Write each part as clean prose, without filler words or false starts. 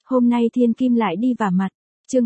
Hôm nay Thiên Kim lại đi vả mặt. Chương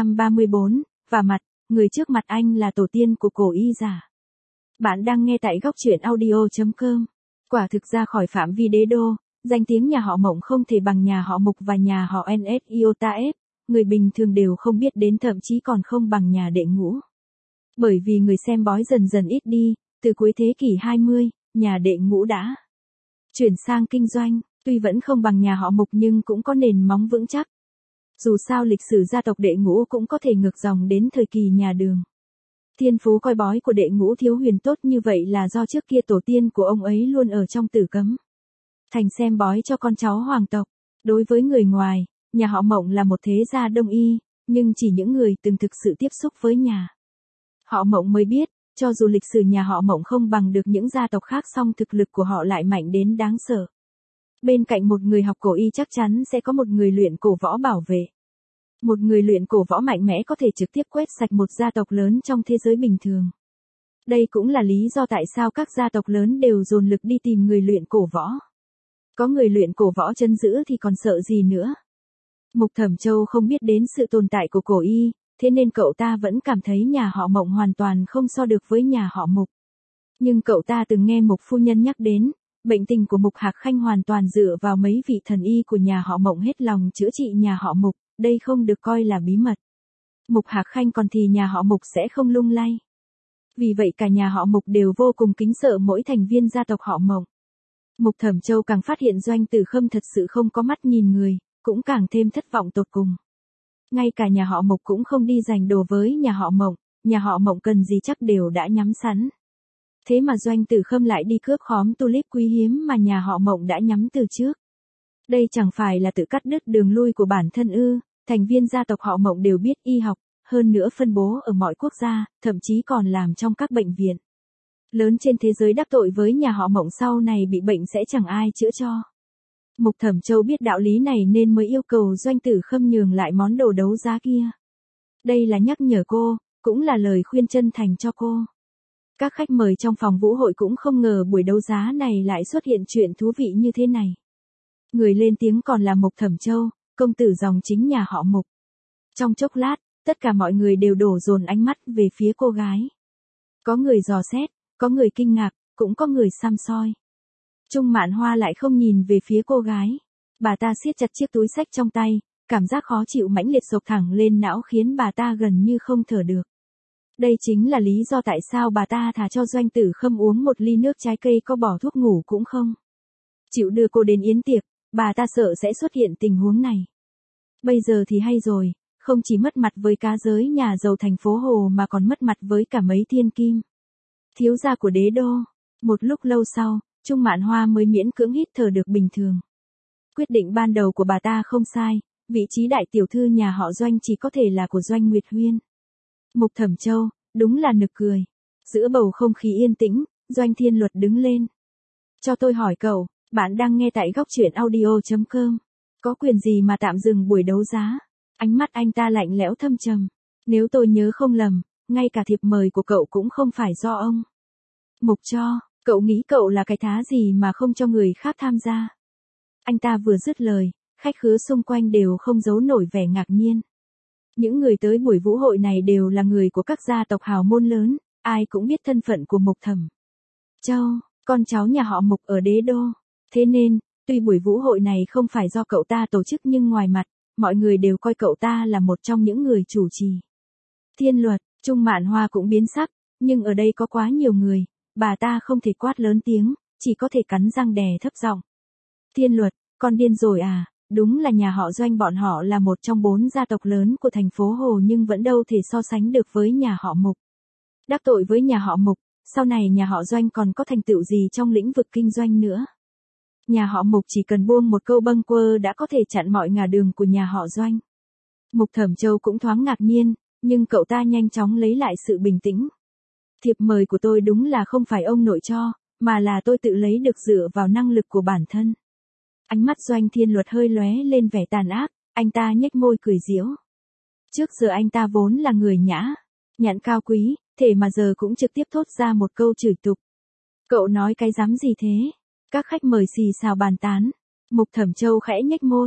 234, vả mặt, người trước mặt anh là tổ tiên của cổ y giả. Bạn đang nghe tại góc truyện audio.com. Quả thực ra khỏi phạm vi đế đô, danh tiếng nhà họ Mộng không thể bằng nhà họ Mục và nhà họ NS Iota F, người bình thường đều không biết đến, thậm chí còn không bằng nhà Đệ Ngũ. Bởi vì người xem bói dần dần ít đi, từ cuối thế kỷ 20, nhà Đệ Ngũ đã chuyển sang kinh doanh, tuy vẫn không bằng nhà họ Mục nhưng cũng có nền móng vững chắc. Dù sao lịch sử gia tộc Đệ Ngũ cũng có thể ngược dòng đến thời kỳ nhà Đường. Thiên phú coi bói của Đệ Ngũ Thiếu Huyền tốt như vậy là do trước kia tổ tiên của ông ấy luôn ở trong Tử Cấm thành xem bói cho con cháu hoàng tộc. Đối với người ngoài, nhà họ Mộng là một thế gia đông y, nhưng chỉ những người từng thực sự tiếp xúc với nhà họ Mộng mới biết, cho dù lịch sử nhà họ Mộng không bằng được những gia tộc khác song thực lực của họ lại mạnh đến đáng sợ. Bên cạnh một người học cổ y chắc chắn sẽ có một người luyện cổ võ bảo vệ. Một người luyện cổ võ mạnh mẽ có thể trực tiếp quét sạch một gia tộc lớn trong thế giới bình thường. Đây cũng là lý do tại sao các gia tộc lớn đều dồn lực đi tìm người luyện cổ võ. Có người luyện cổ võ trấn giữ thì còn sợ gì nữa. Mục Thẩm Châu không biết đến sự tồn tại của cổ y, thế nên cậu ta vẫn cảm thấy nhà họ Mộng hoàn toàn không so được với nhà họ Mục. Nhưng cậu ta từng nghe Mục phu nhân nhắc đến, bệnh tình của Mục Hạc Khanh hoàn toàn dựa vào mấy vị thần y của nhà họ Mộng hết lòng chữa trị nhà họ Mục, đây không được coi là bí mật. Mục Hạc Khanh còn thì nhà họ Mục sẽ không lung lay. Vì vậy cả nhà họ Mục đều vô cùng kính sợ mỗi thành viên gia tộc họ Mộng. Mục Thẩm Châu càng phát hiện Doanh Tử Khâm thật sự không có mắt nhìn người, cũng càng thêm thất vọng tột cùng. Ngay cả nhà họ Mục cũng không đi giành đồ với nhà họ Mộng cần gì chắc đều đã nhắm sẵn. Thế mà Doanh Tử Khâm lại đi cướp khóm tulip quý hiếm mà nhà họ Mộng đã nhắm từ trước. Đây chẳng phải là tự cắt đứt đường lui của bản thân ư? Thành viên gia tộc họ Mộng đều biết y học, hơn nữa phân bố ở mọi quốc gia, thậm chí còn làm trong các bệnh viện lớn trên thế giới, đắc tội với nhà họ Mộng sau này bị bệnh sẽ chẳng ai chữa cho. Mục Thẩm Châu biết đạo lý này nên mới yêu cầu Doanh Tử Khâm nhường lại món đồ đấu giá kia. Đây là nhắc nhở cô, cũng là lời khuyên chân thành cho cô. Các khách mời trong phòng vũ hội cũng không ngờ buổi đấu giá này lại xuất hiện chuyện thú vị như thế này. Người lên tiếng còn là Mục Thẩm Châu, công tử dòng chính nhà họ Mục. Trong chốc lát, tất cả mọi người đều đổ dồn ánh mắt về phía cô gái. Có người dò xét, có người kinh ngạc, cũng có người săm soi. Trung Mạn Hoa lại không nhìn về phía cô gái. Bà ta siết chặt chiếc túi xách trong tay, cảm giác khó chịu mãnh liệt xộc thẳng lên não khiến bà ta gần như không thở được. Đây chính là lý do tại sao bà ta thà cho Doanh Tử Khâm uống một ly nước trái cây có bỏ thuốc ngủ cũng không chịu đưa cô đến yến tiệc, bà ta sợ sẽ xuất hiện tình huống này. Bây giờ thì hay rồi, không chỉ mất mặt với cá giới nhà giàu thành phố Hồ mà còn mất mặt với cả mấy thiên kim thiếu gia của đế đô. Một lúc lâu sau, Trung Mạn Hoa mới miễn cưỡng hít thở được bình thường. Quyết định ban đầu của bà ta không sai, vị trí đại tiểu thư nhà họ Doanh chỉ có thể là của Doanh Nguyệt Huyên. Mục Thẩm Châu, đúng là nực cười. Giữa bầu không khí yên tĩnh, Doanh Thiên Luật đứng lên. Cho tôi hỏi cậu, bạn đang nghe tại góc truyện audio.com. Có quyền gì mà tạm dừng buổi đấu giá? Ánh mắt anh ta lạnh lẽo thâm trầm. Nếu tôi nhớ không lầm, ngay cả thiệp mời của cậu cũng không phải do ông Mục cho. Cậu nghĩ cậu là cái thá gì mà không cho người khác tham gia? Anh ta vừa dứt lời, khách khứa xung quanh đều không giấu nổi vẻ ngạc nhiên. Những người tới buổi vũ hội này đều là người của các gia tộc hào môn lớn, ai cũng biết thân phận của Mục Thẩm Châu, con cháu nhà họ Mục ở đế đô. Thế nên, tuy buổi vũ hội này không phải do cậu ta tổ chức nhưng ngoài mặt, mọi người đều coi cậu ta là một trong những người chủ trì. Thiên Luật, Trung Mạn Hoa cũng biến sắc, nhưng ở đây có quá nhiều người, bà ta không thể quát lớn tiếng, chỉ có thể cắn răng đè thấp giọng. Thiên Luật, con điên rồi à? Đúng là nhà họ Doanh bọn họ là một trong 4 gia tộc lớn của thành phố Hồ nhưng vẫn đâu thể so sánh được với nhà họ Mục. Đắc tội với nhà họ Mục, sau này nhà họ Doanh còn có thành tựu gì trong lĩnh vực kinh doanh nữa? Nhà họ Mục chỉ cần buông một câu bâng quơ đã có thể chặn mọi ngả đường của nhà họ Doanh. Mục Thẩm Châu cũng thoáng ngạc nhiên, nhưng cậu ta nhanh chóng lấy lại sự bình tĩnh. Thiệp mời của tôi đúng là không phải ông nội cho, mà là tôi tự lấy được dựa vào năng lực của bản thân. Ánh mắt Doanh Thiên Luật hơi lóe lên vẻ tàn ác, anh ta nhếch môi cười giễu. Trước giờ anh ta vốn là người nhã nhặn cao quý, thế mà giờ cũng trực tiếp thốt ra một câu chửi tục. Cậu nói cái dám gì thế? Các khách mời xì xào bàn tán. Mục Thẩm Châu khẽ nhếch môi.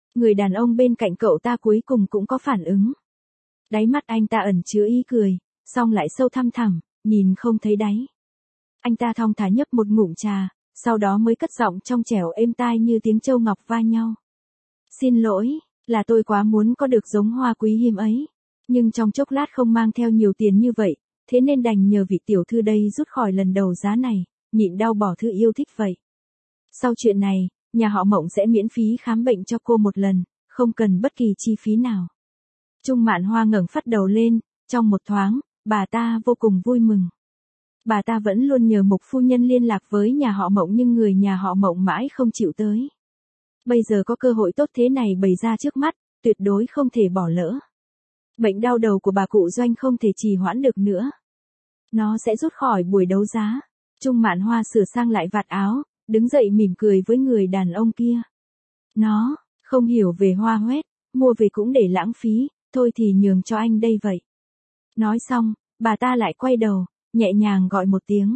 Người đàn ông bên cạnh cậu ta cuối cùng cũng có phản ứng. Đáy mắt anh ta ẩn chứa ý cười, xong lại sâu thăm thẳm, nhìn không thấy đáy. Anh ta thong thả nhấp một ngụm trà, sau đó mới cất giọng trong trẻo êm tai như tiếng châu ngọc va nhau. Xin lỗi, là tôi quá muốn có được giống hoa quý hiếm ấy. Nhưng trong chốc lát không mang theo nhiều tiền như vậy, thế nên đành nhờ vị tiểu thư đây rút khỏi lần đầu giá này, nhịn đau bỏ thư yêu thích vậy. Sau chuyện này, nhà họ Mộng sẽ miễn phí khám bệnh cho cô một lần, không cần bất kỳ chi phí nào. Trung Mạn Hoa ngẩng phát đầu lên, trong một thoáng, bà ta vô cùng vui mừng. Bà ta vẫn luôn nhờ Mục phu nhân liên lạc với nhà họ Mộng nhưng người nhà họ Mộng mãi không chịu tới. Bây giờ có cơ hội tốt thế này bày ra trước mắt, tuyệt đối không thể bỏ lỡ. Bệnh đau đầu của bà cụ Doanh không thể trì hoãn được nữa. Nó sẽ rút khỏi buổi đấu giá. Trung Mạn Hoa sửa sang lại vạt áo, đứng dậy mỉm cười với người đàn ông kia. Nó, không hiểu về hoa hoét, mua về cũng để lãng phí, thôi thì nhường cho anh đây vậy. Nói xong, bà ta lại quay đầu, nhẹ nhàng gọi một tiếng.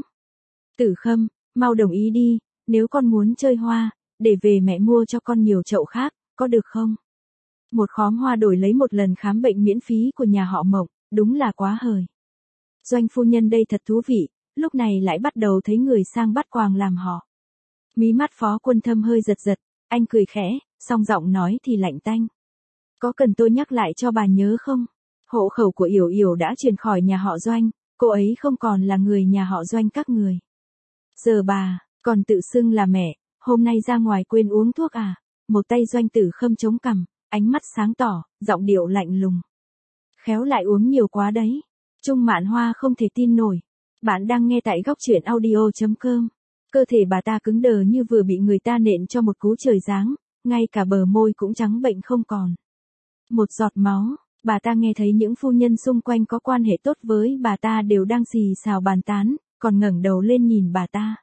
Tử Khâm, mau đồng ý đi, nếu con muốn chơi hoa, để về mẹ mua cho con nhiều chậu khác, có được không? Một khóm hoa đổi lấy một lần khám bệnh miễn phí của nhà họ Mộng, đúng là quá hời. Doanh phu nhân đây thật thú vị, lúc này lại bắt đầu thấy người sang bắt quàng làm họ. Mí mắt Phó Quân Thâm hơi giật giật, anh cười khẽ, song giọng nói thì lạnh tanh. Có cần tôi nhắc lại cho bà nhớ không? Hộ khẩu của Yểu Yểu đã chuyển khỏi nhà họ Doanh, cô ấy không còn là người nhà họ Doanh các người. Giờ bà, còn tự xưng là mẹ, hôm nay ra ngoài quên uống thuốc à? Một tay Doanh Tử Khâm chống cằm, ánh mắt sáng tỏ, giọng điệu lạnh lùng. Khéo lại uống nhiều quá đấy. Trung Mạn Hoa không thể tin nổi. Bạn đang nghe tại góc truyện audio.com. Cơ thể bà ta cứng đờ như vừa bị người ta nện cho một cú trời giáng, ngay cả bờ môi cũng trắng bệnh không còn. Một giọt máu, bà ta nghe thấy những phu nhân xung quanh có quan hệ tốt với bà ta đều đang xì xào bàn tán, còn ngẩng đầu lên nhìn bà ta.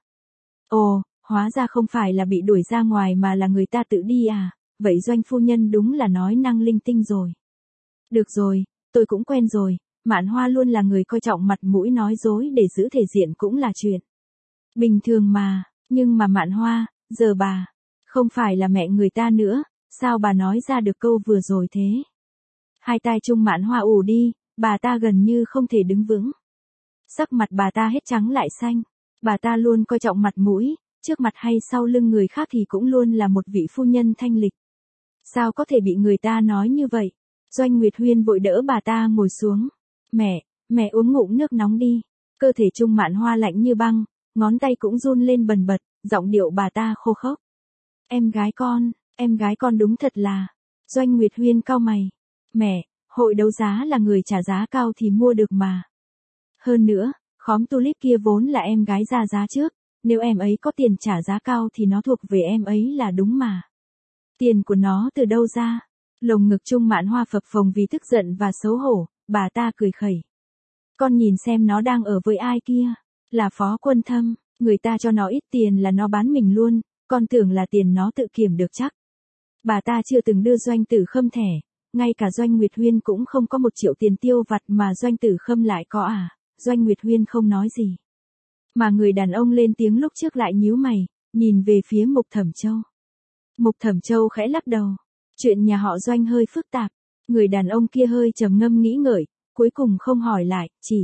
Ồ, hóa ra không phải là bị đuổi ra ngoài mà là người ta tự đi à, vậy Doanh phu nhân đúng là nói năng linh tinh rồi. Được rồi, tôi cũng quen rồi, Mạn Hoa luôn là người coi trọng mặt mũi nói dối để giữ thể diện cũng là chuyện bình thường mà, nhưng mà Mạn Hoa, giờ bà, không phải là mẹ người ta nữa, sao bà nói ra được câu vừa rồi thế? Hai tai Trung Mạn Hoa ù đi, bà ta gần như không thể đứng vững. Sắc mặt bà ta hết trắng lại xanh, bà ta luôn coi trọng mặt mũi, trước mặt hay sau lưng người khác thì cũng luôn là một vị phu nhân thanh lịch. Sao có thể bị người ta nói như vậy? Doanh Nguyệt Huyên vội đỡ bà ta ngồi xuống. Mẹ uống ngụm nước nóng đi. Cơ thể Trung Mạn Hoa lạnh như băng, ngón tay cũng run lên bần bật, giọng điệu bà ta khô khốc. Em gái con đúng thật là. Doanh Nguyệt Huyên cau mày. Mẹ, hội đấu giá là người trả giá cao thì mua được mà. Hơn nữa, khóm tulip kia vốn là em gái ra giá trước, nếu em ấy có tiền trả giá cao thì nó thuộc về em ấy là đúng mà. Tiền của nó từ đâu ra? Lồng ngực Trung Mạn Hoa phập phồng vì tức giận và xấu hổ, bà ta cười khẩy. Con nhìn xem nó đang ở với ai kia, là Phó Quân Thâm, người ta cho nó ít tiền là nó bán mình luôn, con tưởng là tiền nó tự kiểm được chắc. Bà ta chưa từng đưa Doanh Tử Khâm thẻ, ngay cả Doanh Nguyệt Huyên cũng không có 1 triệu tiền tiêu vặt mà Doanh Tử Khâm lại có à, Doanh Nguyệt Huyên không nói gì. Mà người đàn ông lên tiếng lúc trước lại nhíu mày, nhìn về phía Mục Thẩm Châu. Mục Thẩm Châu khẽ lắc đầu. Chuyện nhà họ Doanh hơi phức tạp, người đàn ông kia hơi trầm ngâm nghĩ ngợi, cuối cùng không hỏi lại, chỉ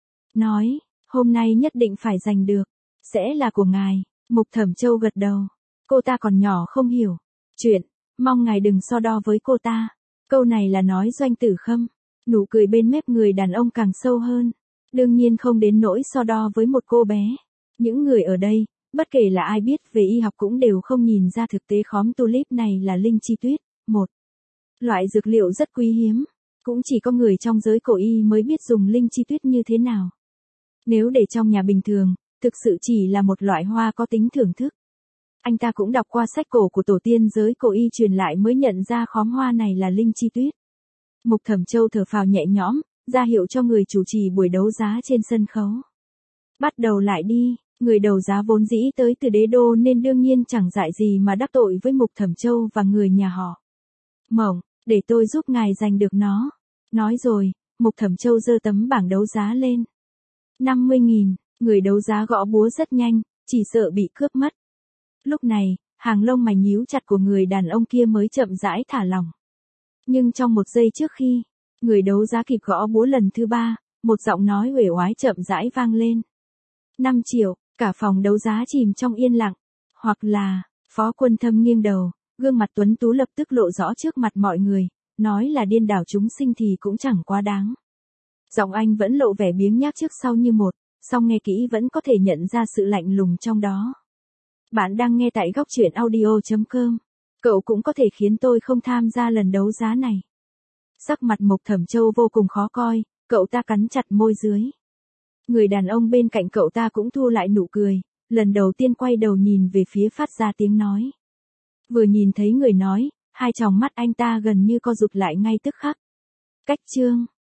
nói, hôm nay nhất định phải giành được, sẽ là của ngài. Mục Thẩm Châu gật đầu, cô ta còn nhỏ không hiểu chuyện, mong ngài đừng so đo với cô ta. Câu này là nói Doanh Tử Khâm, nụ cười bên mép người đàn ông càng sâu hơn, đương nhiên không đến nỗi so đo với một cô bé. Những người ở đây, bất kể là ai biết về y học cũng đều không nhìn ra thực tế khóm tulip này là linh chi tuyết, một loại dược liệu rất quý hiếm, cũng chỉ có người trong giới cổ y mới biết dùng linh chi tuyết như thế nào. Nếu để trong nhà bình thường, thực sự chỉ là một loại hoa có tính thưởng thức. Anh ta cũng đọc qua sách cổ của tổ tiên giới cổ y truyền lại mới nhận ra khóm hoa này là linh chi tuyết. Mục Thẩm Châu thở phào nhẹ nhõm, ra hiệu cho người chủ trì buổi đấu giá trên sân khấu. Bắt đầu lại đi. Người đầu giá vốn dĩ tới từ đế đô nên đương nhiên chẳng dại gì mà đắc tội với Mục Thẩm Châu và người nhà họ Mộng, để tôi giúp ngài giành được nó. Nói rồi, Mục Thẩm Châu giơ tấm bảng đấu giá lên. 50.000, người đấu giá gõ búa rất nhanh, chỉ sợ bị cướp mất. Lúc này, Hàng lông mày nhíu chặt của người đàn ông kia mới chậm rãi thả lỏng. Nhưng trong một giây trước khi, người đấu giá kịp gõ búa lần thứ 3, một giọng nói uể oải chậm rãi vang lên. 5 triệu, cả phòng đấu giá chìm trong yên lặng. Hoặc là, Phó Quân Thâm nghiêng đầu, gương mặt tuấn tú lập tức lộ rõ trước mặt mọi người, nói là điên đảo chúng sinh thì cũng chẳng quá đáng. Giọng anh vẫn lộ vẻ biếng nhác trước sau như một, song nghe kỹ vẫn có thể nhận ra sự lạnh lùng trong đó. Bạn đang nghe tại góc truyện audio.com. Cậu cũng có thể khiến tôi không tham gia lần đấu giá này. Sắc mặt Mộc Thẩm Châu vô cùng khó coi, cậu ta cắn chặt môi dưới. Người đàn ông bên cạnh cậu ta cũng thu lại nụ cười, lần đầu tiên quay đầu nhìn về phía phát ra tiếng nói. Vừa nhìn thấy người nói, hai tròng mắt anh ta gần như co rụt lại ngay tức khắc. Cách chương